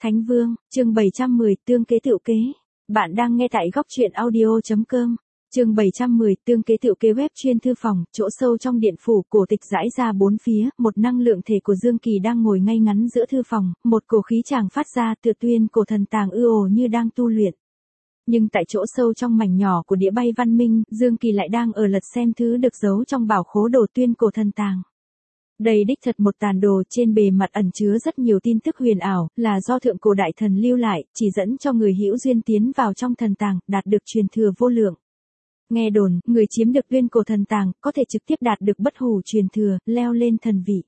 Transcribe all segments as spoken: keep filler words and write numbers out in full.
Thánh Vương, chương bảy trăm mười, tương kế tựu kế. Bạn đang nghe tại góc truyện audio.com. Chương bảy trăm mười, tương kế tựu kế. Web chuyên thư phòng, chỗ sâu trong điện phủ, cổ tịch rải ra bốn phía, một năng lượng thể của Dương Kỳ đang ngồi ngay ngắn giữa thư phòng, một cổ khí tràng phát ra, tựa tuyên cổ thần tàng ư ồ như đang tu luyện. Nhưng tại chỗ sâu trong mảnh nhỏ của đĩa bay văn minh, Dương Kỳ lại đang ở lật xem thứ được giấu trong bảo khố đồ tuyên cổ thần tàng. Đây đích thật một tàn đồ, trên bề mặt ẩn chứa rất nhiều tin tức huyền ảo, là do thượng cổ đại thần lưu lại, chỉ dẫn cho người hữu duyên tiến vào trong thần tàng, đạt được truyền thừa vô lượng. Nghe đồn, người chiếm được tuyên cổ thần tàng, có thể trực tiếp đạt được bất hủ truyền thừa, leo lên thần vị.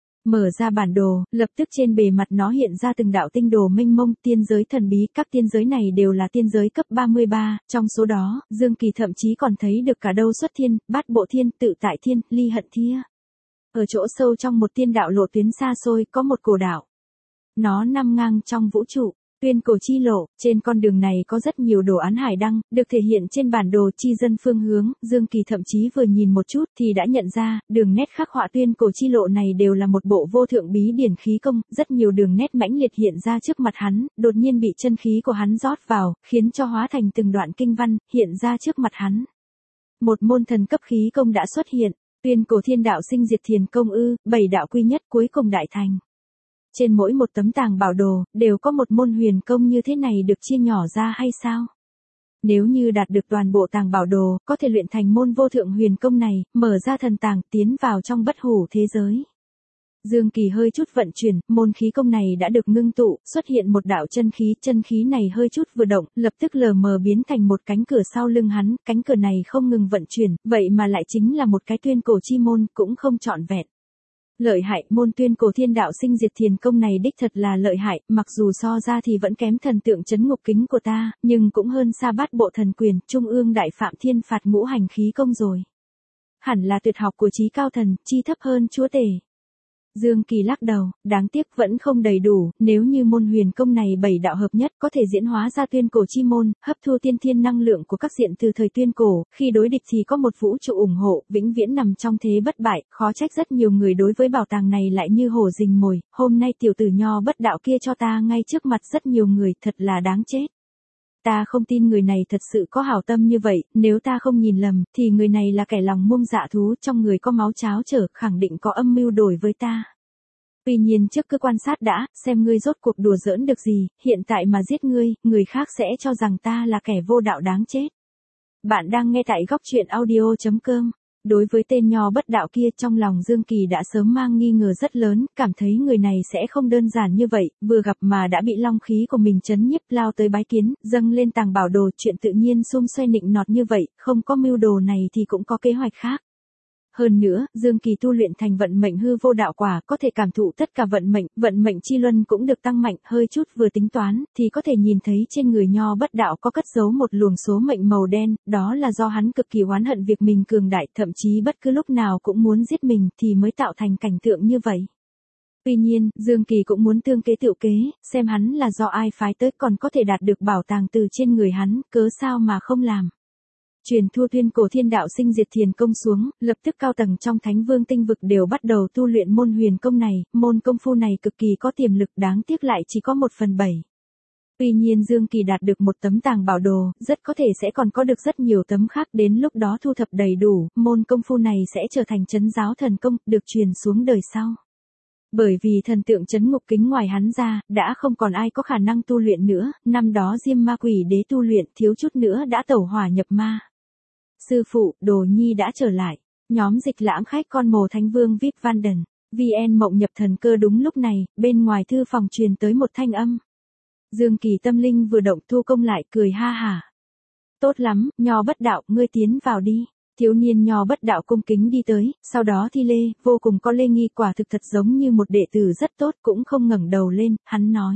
Mở ra bản đồ, lập tức trên bề mặt nó hiện ra từng đạo tinh đồ mênh mông, tiên giới thần bí, các tiên giới này đều là tiên giới cấp ba mươi ba, trong số đó, Dương Kỳ thậm chí còn thấy được cả đâu xuất thiên, bát bộ thiên, tự tại thiên, ly hận thia. Ở chỗ sâu trong một tiên đạo lộ tuyến xa xôi, có một cổ đạo. Nó nằm ngang trong vũ trụ, tuyên cổ chi lộ, trên con đường này có rất nhiều đồ án hải đăng, được thể hiện trên bản đồ chi dân phương hướng, Dương Kỳ thậm chí vừa nhìn một chút thì đã nhận ra, đường nét khắc họa tuyên cổ chi lộ này đều là một bộ vô thượng bí điển khí công, rất nhiều đường nét mãnh liệt hiện ra trước mặt hắn, đột nhiên bị chân khí của hắn rót vào, khiến cho hóa thành từng đoạn kinh văn, hiện ra trước mặt hắn. Một môn thần cấp khí công đã xuất hiện. Tuyên cổ thiên đạo sinh diệt thiền công ư, bảy đạo quy nhất cuối cùng đại thành. Trên mỗi một tấm tàng bảo đồ, đều có một môn huyền công như thế này được chia nhỏ ra hay sao? Nếu như đạt được toàn bộ tàng bảo đồ, có thể luyện thành môn vô thượng huyền công này, mở ra thần tàng, tiến vào trong bất hủ thế giới. Dương Kỳ hơi chút vận chuyển, môn khí công này đã được ngưng tụ, xuất hiện một đạo chân khí, chân khí này hơi chút vừa động, lập tức lờ mờ biến thành một cánh cửa sau lưng hắn, cánh cửa này không ngừng vận chuyển, vậy mà lại chính là một cái tuyên cổ chi môn, cũng không trọn vẹn. Lợi hại, môn tuyên cổ thiên đạo sinh diệt thiền công này đích thật là lợi hại, mặc dù so ra thì vẫn kém thần tượng chấn ngục kính của ta, nhưng cũng hơn xa bát bộ thần quyền, trung ương đại phạm thiên phạt ngũ hành khí công rồi. Hẳn là tuyệt học của chí cao thần, chi thấp hơn chúa tể. Dương Kỳ lắc đầu, đáng tiếc vẫn không đầy đủ, nếu như môn huyền công này bảy đạo hợp nhất có thể diễn hóa ra tuyên cổ chi môn, hấp thu tiên thiên năng lượng của các diện từ thời tuyên cổ, khi đối địch thì có một vũ trụ ủng hộ, vĩnh viễn nằm trong thế bất bại, khó trách rất nhiều người đối với bảo tàng này lại như hổ rình mồi, hôm nay tiểu tử nho bất đạo kia cho ta ngay trước mặt rất nhiều người, thật là đáng chết. Ta không tin người này thật sự có hảo tâm như vậy, nếu ta không nhìn lầm, thì người này là kẻ lòng muông dạ thú, trong người có máu cháo trở, khẳng định có âm mưu đổi với ta. Tuy nhiên trước cứ quan sát đã, xem ngươi rốt cuộc đùa giỡn được gì, hiện tại mà giết ngươi, người khác sẽ cho rằng ta là kẻ vô đạo đáng chết. Bạn đang nghe tại góc truyện audio.com. Đối với tên nho bất đạo kia, trong lòng Dương Kỳ đã sớm mang nghi ngờ rất lớn, cảm thấy người này sẽ không đơn giản như vậy, vừa gặp mà đã bị long khí của mình chấn nhiếp, lao tới bái kiến, dâng lên tàng bảo đồ, chuyện tự nhiên xum xoe nịnh nọt như vậy, không có mưu đồ này thì cũng có kế hoạch khác. Hơn nữa, Dương Kỳ tu luyện thành vận mệnh hư vô đạo quả, có thể cảm thụ tất cả vận mệnh, vận mệnh chi luân cũng được tăng mạnh, hơi chút vừa tính toán, thì có thể nhìn thấy trên người nho bất đạo có cất giấu một luồng số mệnh màu đen, đó là do hắn cực kỳ oán hận việc mình cường đại, thậm chí bất cứ lúc nào cũng muốn giết mình, thì mới tạo thành cảnh tượng như vậy. Tuy nhiên, Dương Kỳ cũng muốn tương kế tựu kế, xem hắn là do ai phái tới, còn có thể đạt được bảo tàng từ trên người hắn, cớ sao mà không làm. Truyền thua tuyên cổ thiên đạo sinh diệt thiền công xuống, lập tức cao tầng trong Thánh Vương tinh vực đều bắt đầu tu luyện môn huyền công này, môn công phu này cực kỳ có tiềm lực, đáng tiếc lại chỉ có một phần bảy. Tuy nhiên Dương Kỳ đạt được một tấm tàng bảo đồ, rất có thể sẽ còn có được rất nhiều tấm khác, đến lúc đó thu thập đầy đủ, môn công phu này sẽ trở thành trấn giáo thần công, được truyền xuống đời sau. Bởi vì thần tượng trấn ngục kính ngoài hắn ra, đã không còn ai có khả năng tu luyện nữa, năm đó Diêm Ma Quỷ Đế tu luyện, thiếu chút nữa đã tẩu hỏa nhập ma. Sư phụ, Đồ Nhi đã trở lại. Nhóm dịch lãm khách con mồ Thánh Vương vê i pê Vanden, vê en mộng nhập thần cơ. Đúng lúc này, bên ngoài thư phòng truyền tới một thanh âm. Dương Kỳ tâm linh vừa động, thu công lại, cười ha hả. Tốt lắm, nho bất đạo, ngươi tiến vào đi. Thiếu niên nho bất đạo cung kính đi tới, sau đó thi lễ, vô cùng có lễ nghi, quả thực thật giống như một đệ tử rất tốt, cũng không ngẩng đầu lên, hắn nói.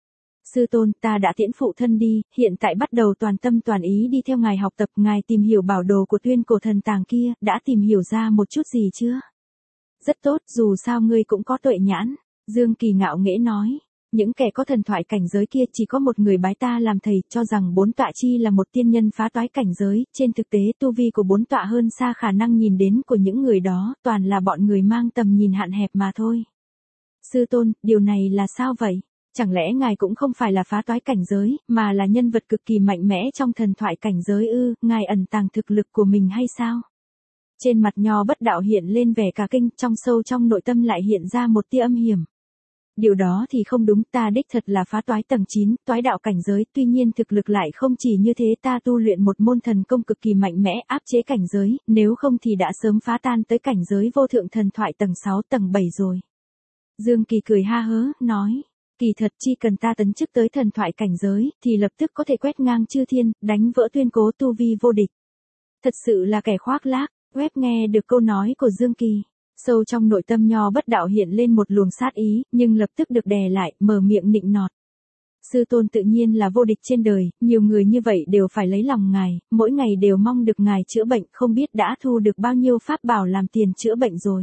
Sư tôn, ta đã tiễn phụ thân đi, hiện tại bắt đầu toàn tâm toàn ý đi theo ngài học tập, ngài tìm hiểu bảo đồ của tuyên cổ thần tàng kia, đã tìm hiểu ra một chút gì chưa? Rất tốt, dù sao ngươi cũng có tuệ nhãn, Dương Kỳ ngạo nghễ nói. Những kẻ có thần thoại cảnh giới kia chỉ có một người bái ta làm thầy, cho rằng bốn tọa chi là một tiên nhân phá toái cảnh giới, trên thực tế tu vi của bốn tọa hơn xa khả năng nhìn đến của những người đó, toàn là bọn người mang tầm nhìn hạn hẹp mà thôi. Sư tôn, điều này là sao vậy? Chẳng lẽ ngài cũng không phải là phá toái cảnh giới, mà là nhân vật cực kỳ mạnh mẽ trong thần thoại cảnh giới ư, ngài ẩn tàng thực lực của mình hay sao? Trên mặt Nho Bất Đạo hiện lên vẻ cả kinh, trong sâu trong nội tâm lại hiện ra một tia âm hiểm. Điều đó thì không đúng, ta đích thật là phá toái tầng chín, toái đạo cảnh giới, tuy nhiên thực lực lại không chỉ như thế, ta tu luyện một môn thần công cực kỳ mạnh mẽ áp chế cảnh giới, nếu không thì đã sớm phá tan tới cảnh giới vô thượng thần thoại tầng sáu tầng bảy rồi. Dương Kỳ cười ha hớ, nói, kỳ thật chỉ cần ta tấn chức tới thần thoại cảnh giới, thì lập tức có thể quét ngang chư thiên, đánh vỡ tuyên cố tu vi vô địch. Thật sự là kẻ khoác lác. Web nghe được câu nói của Dương Kỳ. Sâu trong nội tâm Nho Bất Đạo hiện lên một luồng sát ý, nhưng lập tức được đè lại, mở miệng nịnh nọt. Sư tôn tự nhiên là vô địch trên đời, nhiều người như vậy đều phải lấy lòng ngài, mỗi ngày đều mong được ngài chữa bệnh, không biết đã thu được bao nhiêu pháp bảo làm tiền chữa bệnh rồi.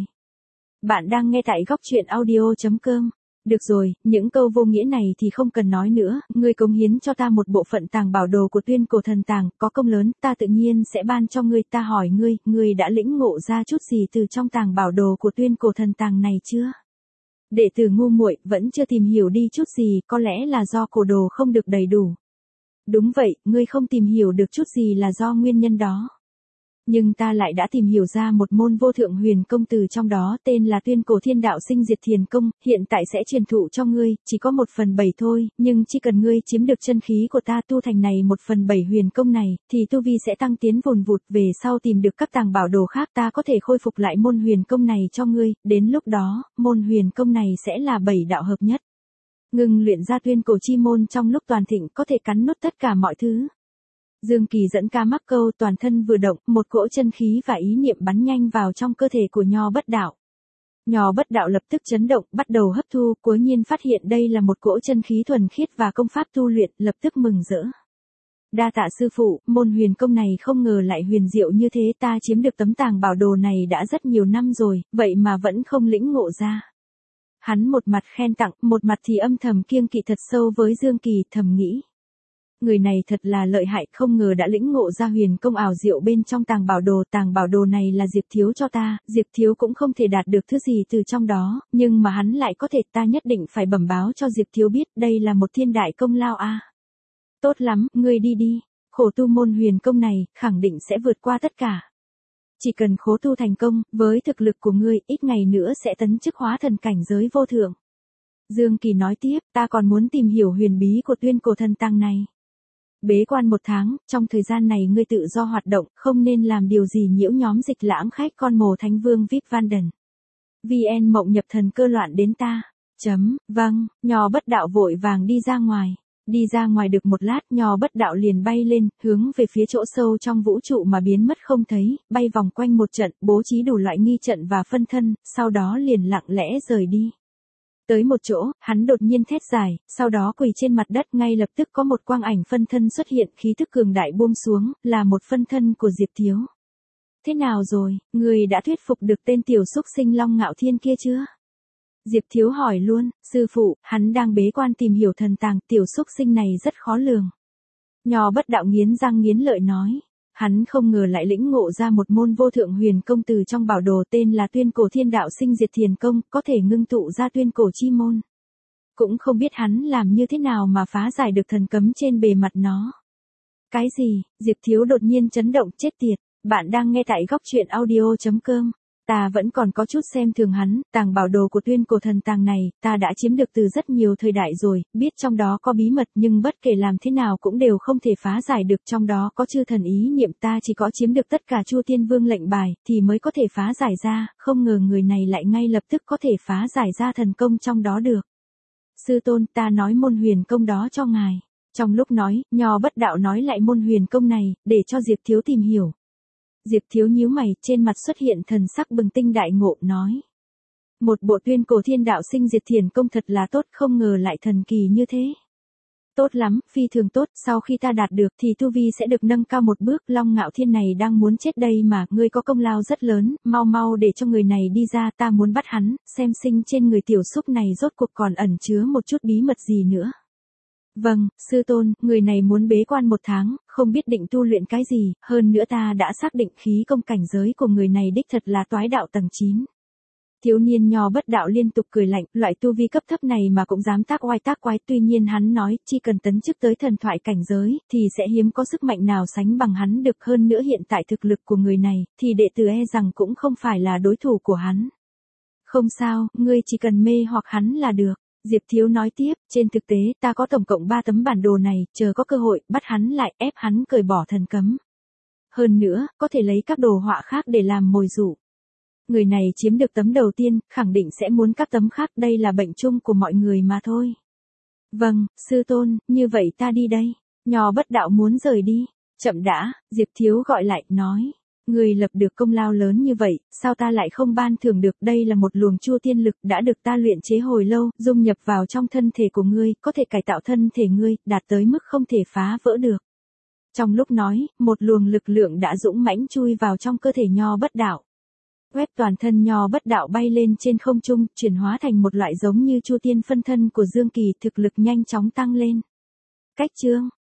Bạn đang nghe tại góc truyện audio chấm com. Được rồi, những câu vô nghĩa này thì không cần nói nữa, ngươi cống hiến cho ta một bộ phận tàng bảo đồ của tuyên cổ thần tàng, có công lớn, ta tự nhiên sẽ ban cho ngươi, ta hỏi ngươi, ngươi đã lĩnh ngộ ra chút gì từ trong tàng bảo đồ của tuyên cổ thần tàng này chưa? Đệ tử ngu muội vẫn chưa tìm hiểu đi chút gì, có lẽ là do cổ đồ không được đầy đủ. Đúng vậy, ngươi không tìm hiểu được chút gì là do nguyên nhân đó. Nhưng ta lại đã tìm hiểu ra một môn vô thượng huyền công từ trong đó, tên là tuyên cổ thiên đạo sinh diệt thiền công, hiện tại sẽ truyền thụ cho ngươi, chỉ có một phần bảy thôi, nhưng chỉ cần ngươi chiếm được chân khí của ta tu thành này một phần bảy huyền công này, thì tu vi sẽ tăng tiến vùn vụt, về sau tìm được các tàng bảo đồ khác ta có thể khôi phục lại môn huyền công này cho ngươi, đến lúc đó, môn huyền công này sẽ là bảy đạo hợp nhất. Ngừng luyện ra tuyên cổ chi môn trong lúc toàn thịnh có thể cắn nuốt tất cả mọi thứ. Dương Kỳ dẫn ca mắc câu, toàn thân vừa động, một cỗ chân khí và ý niệm bắn nhanh vào trong cơ thể của Nho Bất Đạo. Nho Bất Đạo lập tức chấn động, bắt đầu hấp thu, cuối nhiên phát hiện đây là một cỗ chân khí thuần khiết và công pháp tu luyện, lập tức mừng rỡ. Đa tạ sư phụ, môn huyền công này không ngờ lại huyền diệu như thế, ta chiếm được tấm tàng bảo đồ này đã rất nhiều năm rồi, vậy mà vẫn không lĩnh ngộ ra. Hắn một mặt khen tặng, một mặt thì âm thầm kiêng kỵ thật sâu với Dương Kỳ, thầm nghĩ. Người này thật là lợi hại, không ngờ đã lĩnh ngộ ra huyền công ảo diệu bên trong tàng bảo đồ, tàng bảo đồ này là Diệp Thiếu cho ta, Diệp Thiếu cũng không thể đạt được thứ gì từ trong đó, nhưng mà hắn lại có thể, ta nhất định phải bẩm báo cho Diệp Thiếu biết, đây là một thiên đại công lao a. À. Tốt lắm, ngươi đi đi, khổ tu môn huyền công này, khẳng định sẽ vượt qua tất cả. Chỉ cần khổ tu thành công, với thực lực của ngươi, ít ngày nữa sẽ tấn chức hóa thần cảnh giới vô thượng. Dương Kỳ nói tiếp, ta còn muốn tìm hiểu huyền bí của tuyên cổ thần tàng này. Bế quan một tháng, trong thời gian này ngươi tự do hoạt động, không nên làm điều gì nhiễu nhóm dịch lãm khách con mồ thánh vương vê i pê Vanden. vê en mộng nhập thần cơ loạn đến ta. Chấm, vâng, Nho Bất Đạo vội vàng đi ra ngoài. Đi ra ngoài được một lát, Nho Bất Đạo liền bay lên, hướng về phía chỗ sâu trong vũ trụ mà biến mất không thấy, bay vòng quanh một trận, bố trí đủ loại nghi trận và phân thân, sau đó liền lặng lẽ rời đi. Tới một chỗ, hắn đột nhiên thét dài, sau đó quỳ trên mặt đất, ngay lập tức có một quang ảnh phân thân xuất hiện, khí tức cường đại buông xuống, là một phân thân của Diệp Thiếu. Thế nào rồi, người đã thuyết phục được tên tiểu xúc sinh Long Ngạo Thiên kia chưa? Diệp Thiếu hỏi luôn, sư phụ, hắn đang bế quan tìm hiểu thần tàng, tiểu xúc sinh này rất khó lường. Nho Bất Đạo nghiến răng nghiến lợi nói. Hắn không ngờ lại lĩnh ngộ ra một môn vô thượng huyền công từ trong bảo đồ tên là tuyên cổ thiên đạo sinh diệt thiền công, có thể ngưng tụ ra tuyên cổ chi môn. Cũng không biết hắn làm như thế nào mà phá giải được thần cấm trên bề mặt nó. Cái gì, Diệp Thiếu đột nhiên chấn động, chết tiệt, bạn đang nghe tại góc truyện audio chấm com. Ta vẫn còn có chút xem thường hắn, tàng bảo đồ của tuyên cổ thần tàng này, ta đã chiếm được từ rất nhiều thời đại rồi, biết trong đó có bí mật nhưng bất kể làm thế nào cũng đều không thể phá giải được, trong đó có chư thần ý niệm, ta chỉ có chiếm được tất cả Chu Tiên Vương lệnh bài, thì mới có thể phá giải ra, không ngờ người này lại ngay lập tức có thể phá giải ra thần công trong đó được. Sư tôn, ta nói môn huyền công đó cho ngài. Trong lúc nói, Nho Bất Đạo nói lại môn huyền công này, để cho Diệp Thiếu tìm hiểu. Diệp Thiếu nhíu mày, trên mặt xuất hiện thần sắc bừng tinh đại ngộ, nói. Một bộ tuyên cổ thiên đạo sinh diệt thiền công thật là tốt, không ngờ lại thần kỳ như thế. Tốt lắm, phi thường tốt, sau khi ta đạt được thì tu vi sẽ được nâng cao một bước, Long Ngạo Thiên này đang muốn chết đây mà, ngươi có công lao rất lớn, mau mau để cho người này đi ra, ta muốn bắt hắn, xem sinh trên người tiểu xúc này rốt cuộc còn ẩn chứa một chút bí mật gì nữa. Vâng, sư tôn, người này muốn bế quan một tháng, không biết định tu luyện cái gì, hơn nữa ta đã xác định khí công cảnh giới của người này đích thật là toái đạo tầng chín. Thiếu niên Nho Bất Đạo liên tục cười lạnh, loại tu vi cấp thấp này mà cũng dám tác oai tác quái, tuy nhiên hắn nói, chỉ cần tấn chức tới thần thoại cảnh giới, thì sẽ hiếm có sức mạnh nào sánh bằng hắn được, hơn nữa hiện tại thực lực của người này, thì đệ tử e rằng cũng không phải là đối thủ của hắn. Không sao, ngươi chỉ cần mê hoặc hắn là được. Diệp Thiếu nói tiếp, trên thực tế, ta có tổng cộng ba tấm bản đồ này, chờ có cơ hội, bắt hắn lại, ép hắn cởi bỏ thần cấm. Hơn nữa, có thể lấy các đồ họa khác để làm mồi dụ. Người này chiếm được tấm đầu tiên, khẳng định sẽ muốn các tấm khác, đây là bệnh chung của mọi người mà thôi. Vâng, sư tôn, như vậy ta đi đây. Nho Bất Đạo muốn rời đi. Chậm đã, Diệp Thiếu gọi lại, nói. Người lập được công lao lớn như vậy, sao ta lại không ban thưởng được, đây là một luồng chu tiên lực đã được ta luyện chế hồi lâu, dung nhập vào trong thân thể của ngươi, có thể cải tạo thân thể ngươi, đạt tới mức không thể phá vỡ được. Trong lúc nói, một luồng lực lượng đã dũng mãnh chui vào trong cơ thể Nho Bất Đạo. Quét toàn thân Nho Bất Đạo bay lên trên không trung, chuyển hóa thành một loại giống như chu tiên phân thân của Dương Kỳ, thực lực nhanh chóng tăng lên. Cách chương